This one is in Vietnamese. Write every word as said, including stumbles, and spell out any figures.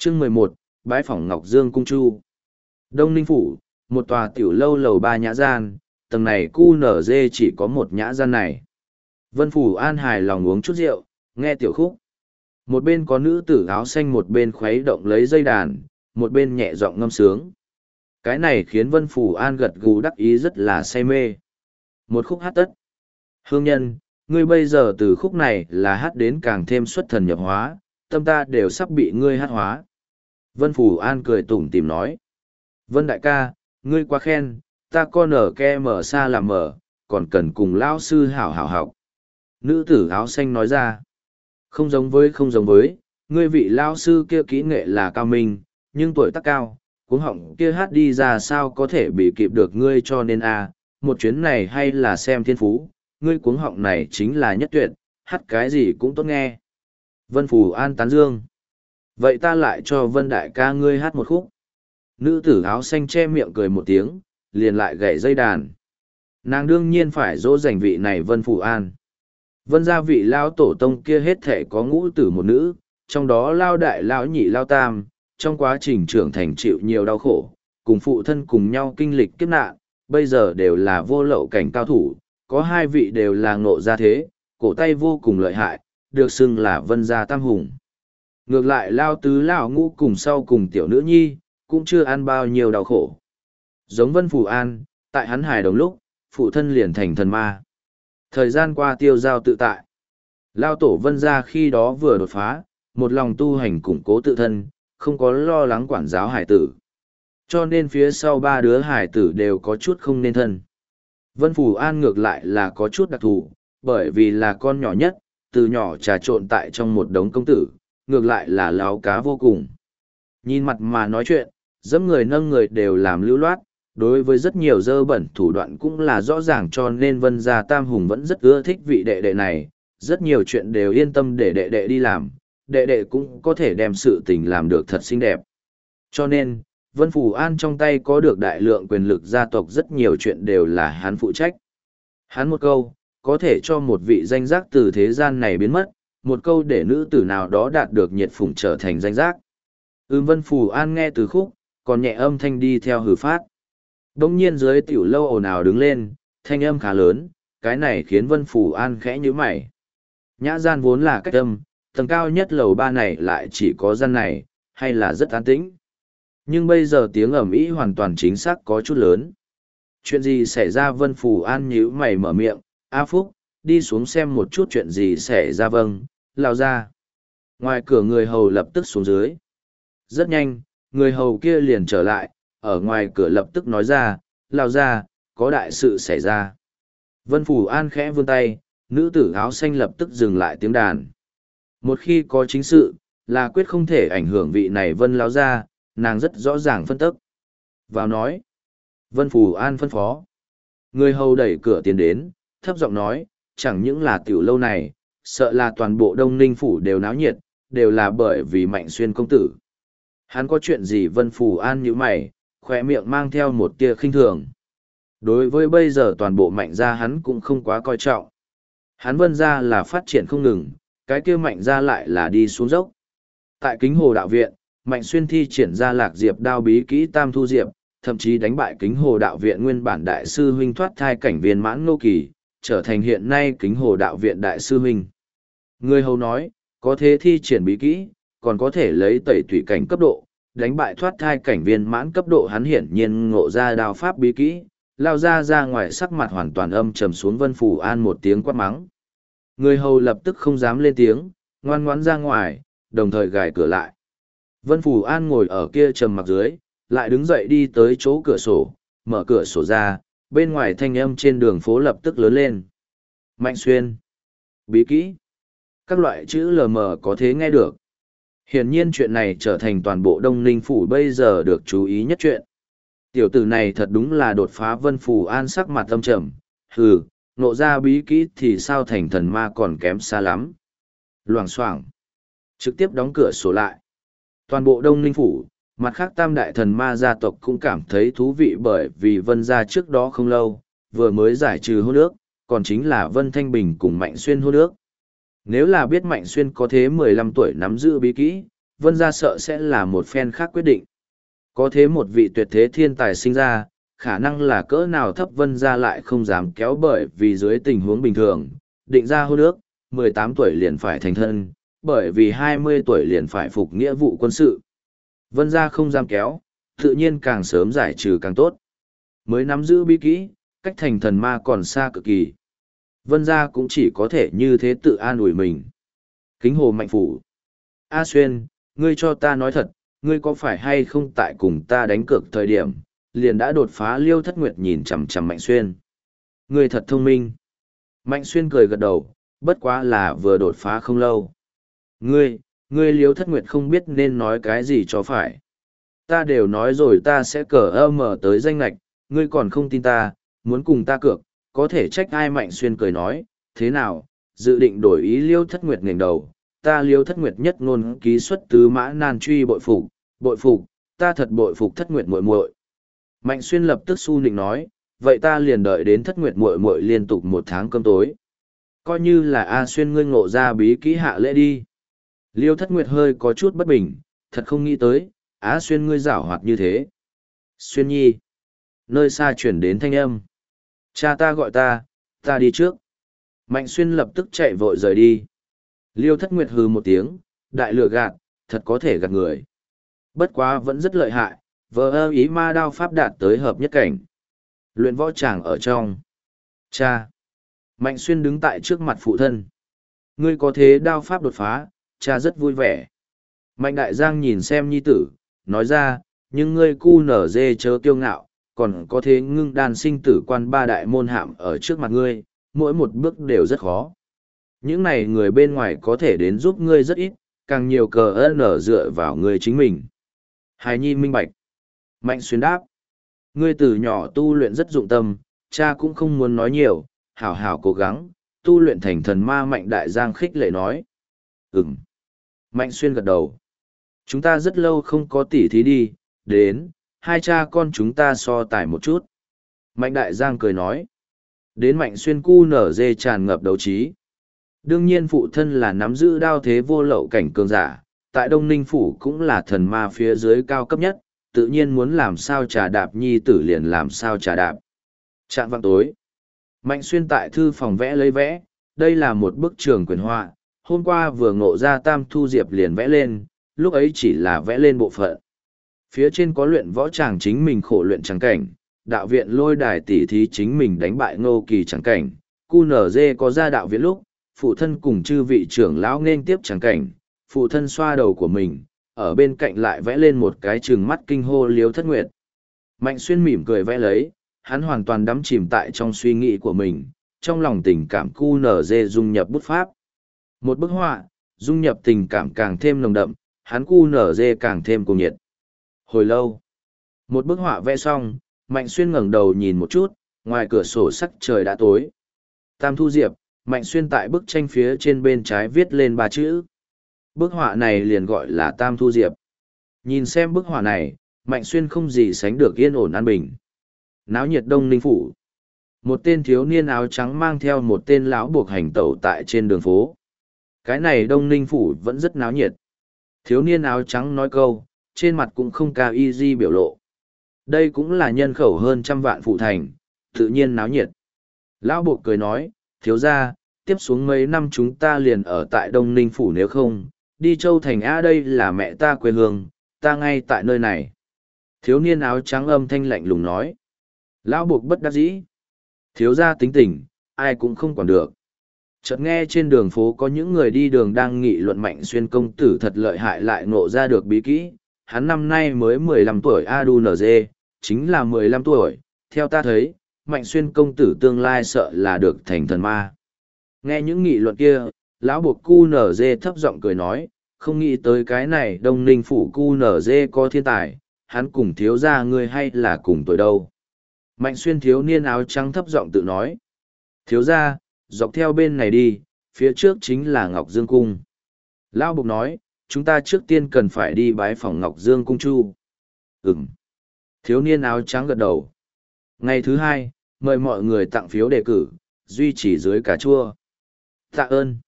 Chương mười một, bái phỏng Ngọc Dương Cung Chu. Đông Ninh Phủ, một tòa tiểu lâu lầu ba nhã gian, tầng này cu nở dê chỉ có một nhã gian này. Vân Phủ An hài lòng uống chút rượu, nghe tiểu khúc. Một bên có nữ tử áo xanh, một bên khuấy động lấy dây đàn, một bên nhẹ giọng ngâm sướng. Cái này khiến Vân Phủ An gật gù đắc ý rất là say mê. Một khúc hát tất. Hương nhân, ngươi bây giờ từ khúc này là hát đến càng thêm xuất thần nhập hóa, tâm ta đều sắp bị ngươi hát hóa. Vân Phủ An cười tủm tỉm nói. Vân đại ca, ngươi quá khen, ta con ở ke mở xa làm mở, còn cần cùng lão sư hảo hảo học. Nữ tử áo xanh nói ra. Không giống với không giống với, ngươi vị lão sư kia kỹ nghệ là cao minh, nhưng tuổi tác cao, cuống họng kia hát đi ra sao có thể bị kịp được ngươi, cho nên a một chuyến này hay là xem thiên phú, ngươi cuống họng này chính là nhất tuyệt, hát cái gì cũng tốt nghe. Vân Phủ An tán dương. Vậy ta lại cho Vân đại ca ngươi hát một khúc. Nữ tử áo xanh che miệng cười một tiếng, liền lại gảy dây đàn. Nàng đương nhiên phải dỗ dành vị này Vân Phủ An. Vân gia vị lao tổ tông kia hết thể có ngũ tử một nữ, trong đó lao đại lao nhị lao tam, trong quá trình trưởng thành chịu nhiều đau khổ, cùng phụ thân cùng nhau kinh lịch kiếp nạn, bây giờ đều là vô lậu cảnh cao thủ, có hai vị đều là ngộ gia thế, cổ tay vô cùng lợi hại, được xưng là Vân gia tam hùng. Ngược lại lao tứ lao ngũ cùng sau cùng tiểu nữ nhi, cũng chưa ăn bao nhiêu đau khổ. Giống Vân Phủ An, tại hắn hài đồng lúc, phụ thân liền thành thần ma. Thời gian qua tiêu giao tự tại. Lao tổ Vân gia khi đó vừa đột phá, một lòng tu hành củng cố tự thân, không có lo lắng quản giáo hải tử. Cho nên phía sau ba đứa hải tử đều có chút không nên thân. Vân Phủ An ngược lại là có chút đặc thù, bởi vì là con nhỏ nhất, từ nhỏ trà trộn tại trong một đống công tử, ngược lại là láo cá vô cùng. Nhìn mặt mà nói chuyện, dẫm người nâng người đều làm lưu loát, đối với rất nhiều dơ bẩn thủ đoạn cũng là rõ ràng, cho nên Vân gia tam hùng vẫn rất ưa thích vị đệ đệ này, rất nhiều chuyện đều yên tâm để đệ đệ đi làm, đệ đệ cũng có thể đem sự tình làm được thật xinh đẹp. Cho nên, Vân Phủ An trong tay có được đại lượng quyền lực gia tộc, rất nhiều chuyện đều là hắn phụ trách. Hắn một câu, có thể cho một vị danh giác từ thế gian này biến mất, một câu để nữ tử nào đó đạt được nhiệt phụng trở thành danh giác. Ừm Vân Phủ An nghe từ khúc, còn nhẹ âm thanh đi theo hử phát. Đông nhiên dưới tiểu lâu ồn ào đứng lên, thanh âm khá lớn, cái này khiến Vân Phủ An khẽ nhíu mày. Nhã gian vốn là cách âm, tầng cao nhất lầu ba này lại chỉ có gian này, hay là rất an tĩnh. Nhưng bây giờ tiếng ầm ĩ hoàn toàn chính xác có chút lớn. Chuyện gì xảy ra? Vân Phủ An nhíu mày mở miệng, A Phúc, đi xuống xem một chút chuyện gì xảy ra. Vâng, lao ra. Ngoài cửa người hầu lập tức xuống dưới. Rất nhanh, người hầu kia liền trở lại, ở ngoài cửa lập tức nói ra, lao ra, có đại sự xảy ra. Vân Phủ An khẽ vươn tay, nữ tử áo xanh lập tức dừng lại tiếng đàn. Một khi có chính sự, là quyết không thể ảnh hưởng vị này Vân lao ra, nàng rất rõ ràng phân tức. Vào nói. Vân Phủ An phân phó. Người hầu đẩy cửa tiến đến, thấp giọng nói, chẳng những là tiểu lâu này, sợ là toàn bộ Đông Ninh Phủ đều náo nhiệt, đều là bởi vì Mạnh Xuyên công tử. Hắn có chuyện gì? Vân Phủ An nhíu mày, khỏe miệng mang theo một tia khinh thường. Đối với bây giờ toàn bộ Mạnh gia hắn cũng không quá coi trọng. Hắn Vân gia là phát triển không ngừng, cái kia Mạnh gia lại là đi xuống dốc. Tại Kính Hồ Đạo Viện, Mạnh Xuyên thi triển ra Lạc Diệp đao bí kỹ Tam Thu Diệp, thậm chí đánh bại Kính Hồ Đạo Viện nguyên bản đại sư huynh thoát thai cảnh viên mãn Ngô Kỳ, trở thành hiện nay Kính Hồ Đạo Viện đại sư huynh. Người hầu nói, có thế thi triển bí kỹ, còn có thể lấy tẩy tủy cảnh cấp độ, đánh bại thoát thai cảnh viên mãn cấp độ. Hắn hiển nhiên ngộ ra đao pháp bí kỹ, lao ra ra ngoài, sắc mặt hoàn toàn âm trầm xuống. Vân Phủ An một tiếng quát mắng. Người hầu lập tức không dám lên tiếng, ngoan ngoãn ra ngoài, đồng thời gài cửa lại. Vân Phủ An ngồi ở kia trầm mặc dưới, lại đứng dậy đi tới chỗ cửa sổ, mở cửa sổ ra, bên ngoài thanh âm trên đường phố lập tức lớn lên. Mạnh Xuyên, bí kỹ, các loại chữ lờ mờ có thế nghe được. Hiển nhiên chuyện này trở thành toàn bộ Đông Ninh Phủ bây giờ được chú ý nhất chuyện. Tiểu tử này thật đúng là đột phá. Vân Phủ An sắc mặt âm trầm, hừ, nộ ra bí kỹ thì sao thành thần ma còn kém xa lắm. Loảng xoảng, trực tiếp đóng cửa sổ lại. Toàn bộ Đông Ninh Phủ, mặt khác tam đại thần ma gia tộc cũng cảm thấy thú vị, bởi vì Vân gia trước đó không lâu, vừa mới giải trừ hôn ước, còn chính là Vân Thanh Bình cùng Mạnh Xuyên hôn ước. Nếu là biết Mạnh Xuyên có thế mười lăm tuổi nắm giữ bí kỹ, Vân gia sợ sẽ là một phen khác quyết định. Có thế một vị tuyệt thế thiên tài sinh ra, khả năng là cỡ nào thấp Vân gia lại không dám kéo, bởi vì dưới tình huống bình thường, định ra hôn ước, mười tám tuổi liền phải thành thân, bởi vì hai mươi tuổi liền phải phục nghĩa vụ quân sự. Vân gia không dám kéo, tự nhiên càng sớm giải trừ càng tốt. Mới nắm giữ bí kỹ, cách thành thần ma còn xa cực kỳ. Vân gia cũng chỉ có thể như thế tự an ủi mình. Kính hồ mạnh phủ. A Xuyên, ngươi cho ta nói thật, ngươi có phải hay không tại cùng ta đánh cược thời điểm, liền đã đột phá Liêu Thất Nguyệt nhìn chằm chằm Mạnh Xuyên. Ngươi thật thông minh. Mạnh Xuyên cười gật đầu, bất quá là vừa đột phá không lâu. Ngươi, ngươi Liêu Thất Nguyệt không biết nên nói cái gì cho phải. Ta đều nói rồi ta sẽ cờ ơ mở tới danh lạch, ngươi còn không tin ta, muốn cùng ta cược, có thể trách ai. Mạnh Xuyên cười nói, thế nào, dự định đổi ý. Liêu Thất Nguyệt ngẩng đầu, ta Liêu Thất Nguyệt nhất ngôn ký xuất tứ mã nan truy, bội phục, bội phục, ta thật bội phục Thất Nguyệt muội muội. Mạnh Xuyên lập tức su nịnh nói, vậy ta liền đợi đến Thất Nguyệt muội muội liên tục một tháng cơm tối. Coi như là A Xuyên ngươi ngộ ra bí kỹ hạ lễ đi. Liêu Thất Nguyệt hơi có chút bất bình, thật không nghĩ tới, Á Xuyên ngươi giảo hoạt như thế. Xuyên nhi. Nơi xa chuyển đến thanh âm. Cha ta gọi ta, ta đi trước. Mạnh Xuyên lập tức chạy vội rời đi. Liêu Thất Nguyệt hừ một tiếng, đại lừa gạt, thật có thể gạt người. Bất quá vẫn rất lợi hại, vờ ơ ý ma đao pháp đạt tới hợp nhất cảnh. Luyện võ tràng ở trong. Cha. Mạnh Xuyên đứng tại trước mặt phụ thân. Ngươi có thế đao pháp đột phá, cha rất vui vẻ. Mạnh Đại Giang nhìn xem nhi tử, nói ra, nhưng ngươi cu nở dê chớ kiêu ngạo, còn có thế ngưng đan sinh tử quan ba đại môn hạm ở trước mặt ngươi, mỗi một bước đều rất khó. Những này người bên ngoài có thể đến giúp ngươi rất ít, càng nhiều cờ ơn nở dựa vào ngươi chính mình. Hài nhi minh bạch. Mạnh Xuyên đáp. Ngươi từ nhỏ tu luyện rất dụng tâm, cha cũng không muốn nói nhiều, hảo hảo cố gắng, tu luyện thành thần ma. Mạnh Đại Giang khích lệ nói. Ừm. Mạnh Xuyên gật đầu. Chúng ta rất lâu không có tỉ thí đi, đến, hai cha con chúng ta so tài một chút. Mạnh Đại Giang cười nói. Đến Mạnh Xuyên cu nở dê tràn ngập đấu trí. Đương nhiên phụ thân là nắm giữ đao thế vô lậu cảnh cường giả, tại Đông Ninh Phủ cũng là thần ma phía dưới cao cấp nhất, tự nhiên muốn làm sao trà đạp nhi tử liền làm sao trà đạp. Trạng vạng tối. Mạnh Xuyên tại thư phòng vẽ lấy vẽ, đây là một bức trường quyền họa, hôm qua vừa ngộ ra Tam Thu Diệp liền vẽ lên, lúc ấy chỉ là vẽ lên bộ phận. Phía trên có luyện võ tràng chính mình khổ luyện trắng cảnh, đạo viện lôi đài tỉ thí chính mình đánh bại Ngô Kỳ trắng cảnh, cu nở dê có ra đạo viện lúc, phụ thân cùng chư vị trưởng lão nên tiếp trắng cảnh, phụ thân xoa đầu của mình, ở bên cạnh lại vẽ lên một cái trừng mắt kinh hô Liêu Thất Nguyệt. Mạnh Xuyên mỉm cười vẽ lấy, hắn hoàn toàn đắm chìm tại trong suy nghĩ của mình, trong lòng tình cảm cu nở dê dung nhập bút pháp. Một bức họa, dung nhập tình cảm càng thêm nồng đậm, hắn cu nở dê càng thêm cuồng nhiệt. Hồi lâu, một bức họa vẽ xong, Mạnh Xuyên ngẩng đầu nhìn một chút, ngoài cửa sổ sắc trời đã tối. Tam Thu Diệp, Mạnh Xuyên tại bức tranh phía trên bên trái viết lên ba chữ. Bức họa này liền gọi là Tam Thu Diệp. Nhìn xem bức họa này, Mạnh Xuyên không gì sánh được yên ổn an bình. Náo nhiệt Đông Ninh Phủ. Một tên thiếu niên áo trắng mang theo một tên lão buộc hành tẩu tại trên đường phố. Cái này Đông Ninh Phủ vẫn rất náo nhiệt. Thiếu niên áo trắng nói câu, trên mặt cũng không cao y di biểu lộ. Đây cũng là nhân khẩu hơn trăm vạn phụ thành, tự nhiên náo nhiệt. Lão buộc cười nói, thiếu ra, tiếp xuống mấy năm chúng ta liền ở tại Đông Ninh Phủ, nếu không, đi Châu Thành A, đây là mẹ ta quê hương, ta ngay tại nơi này. Thiếu niên áo trắng âm thanh lạnh lùng nói. Lão buộc bất đắc dĩ. Thiếu ra tính tình, ai cũng không quản được. Chợt nghe trên đường phố có những người đi đường đang nghị luận Mạnh Xuyên công tử thật lợi hại, lại ngộ ra được bí kỹ. Hắn năm nay mới mười lăm tuổi, a đu en giê, chính là mười lăm tuổi. Theo ta thấy, Mạnh Xuyên công tử tương lai sợ là được thành thần ma. Nghe những nghị luận kia, lão buộc cu nở dê thấp giọng cười nói, không nghĩ tới cái này Đông Ninh Phủ cu nở dê có thiên tài, hắn cùng thiếu gia ngươi hay là cùng tuổi đâu. Mạnh Xuyên thiếu niên áo trắng thấp giọng tự nói. Thiếu gia, dọc theo bên này đi, phía trước chính là Ngọc Dương Cung. Lão buộc nói, chúng ta trước tiên cần phải đi bái phòng Ngọc Dương Cung Chu. Ừm. Thiếu niên áo trắng gật đầu. Ngày thứ hai, mời mọi người tặng phiếu đề cử, duy trì dưới cà chua. Tạ ơn.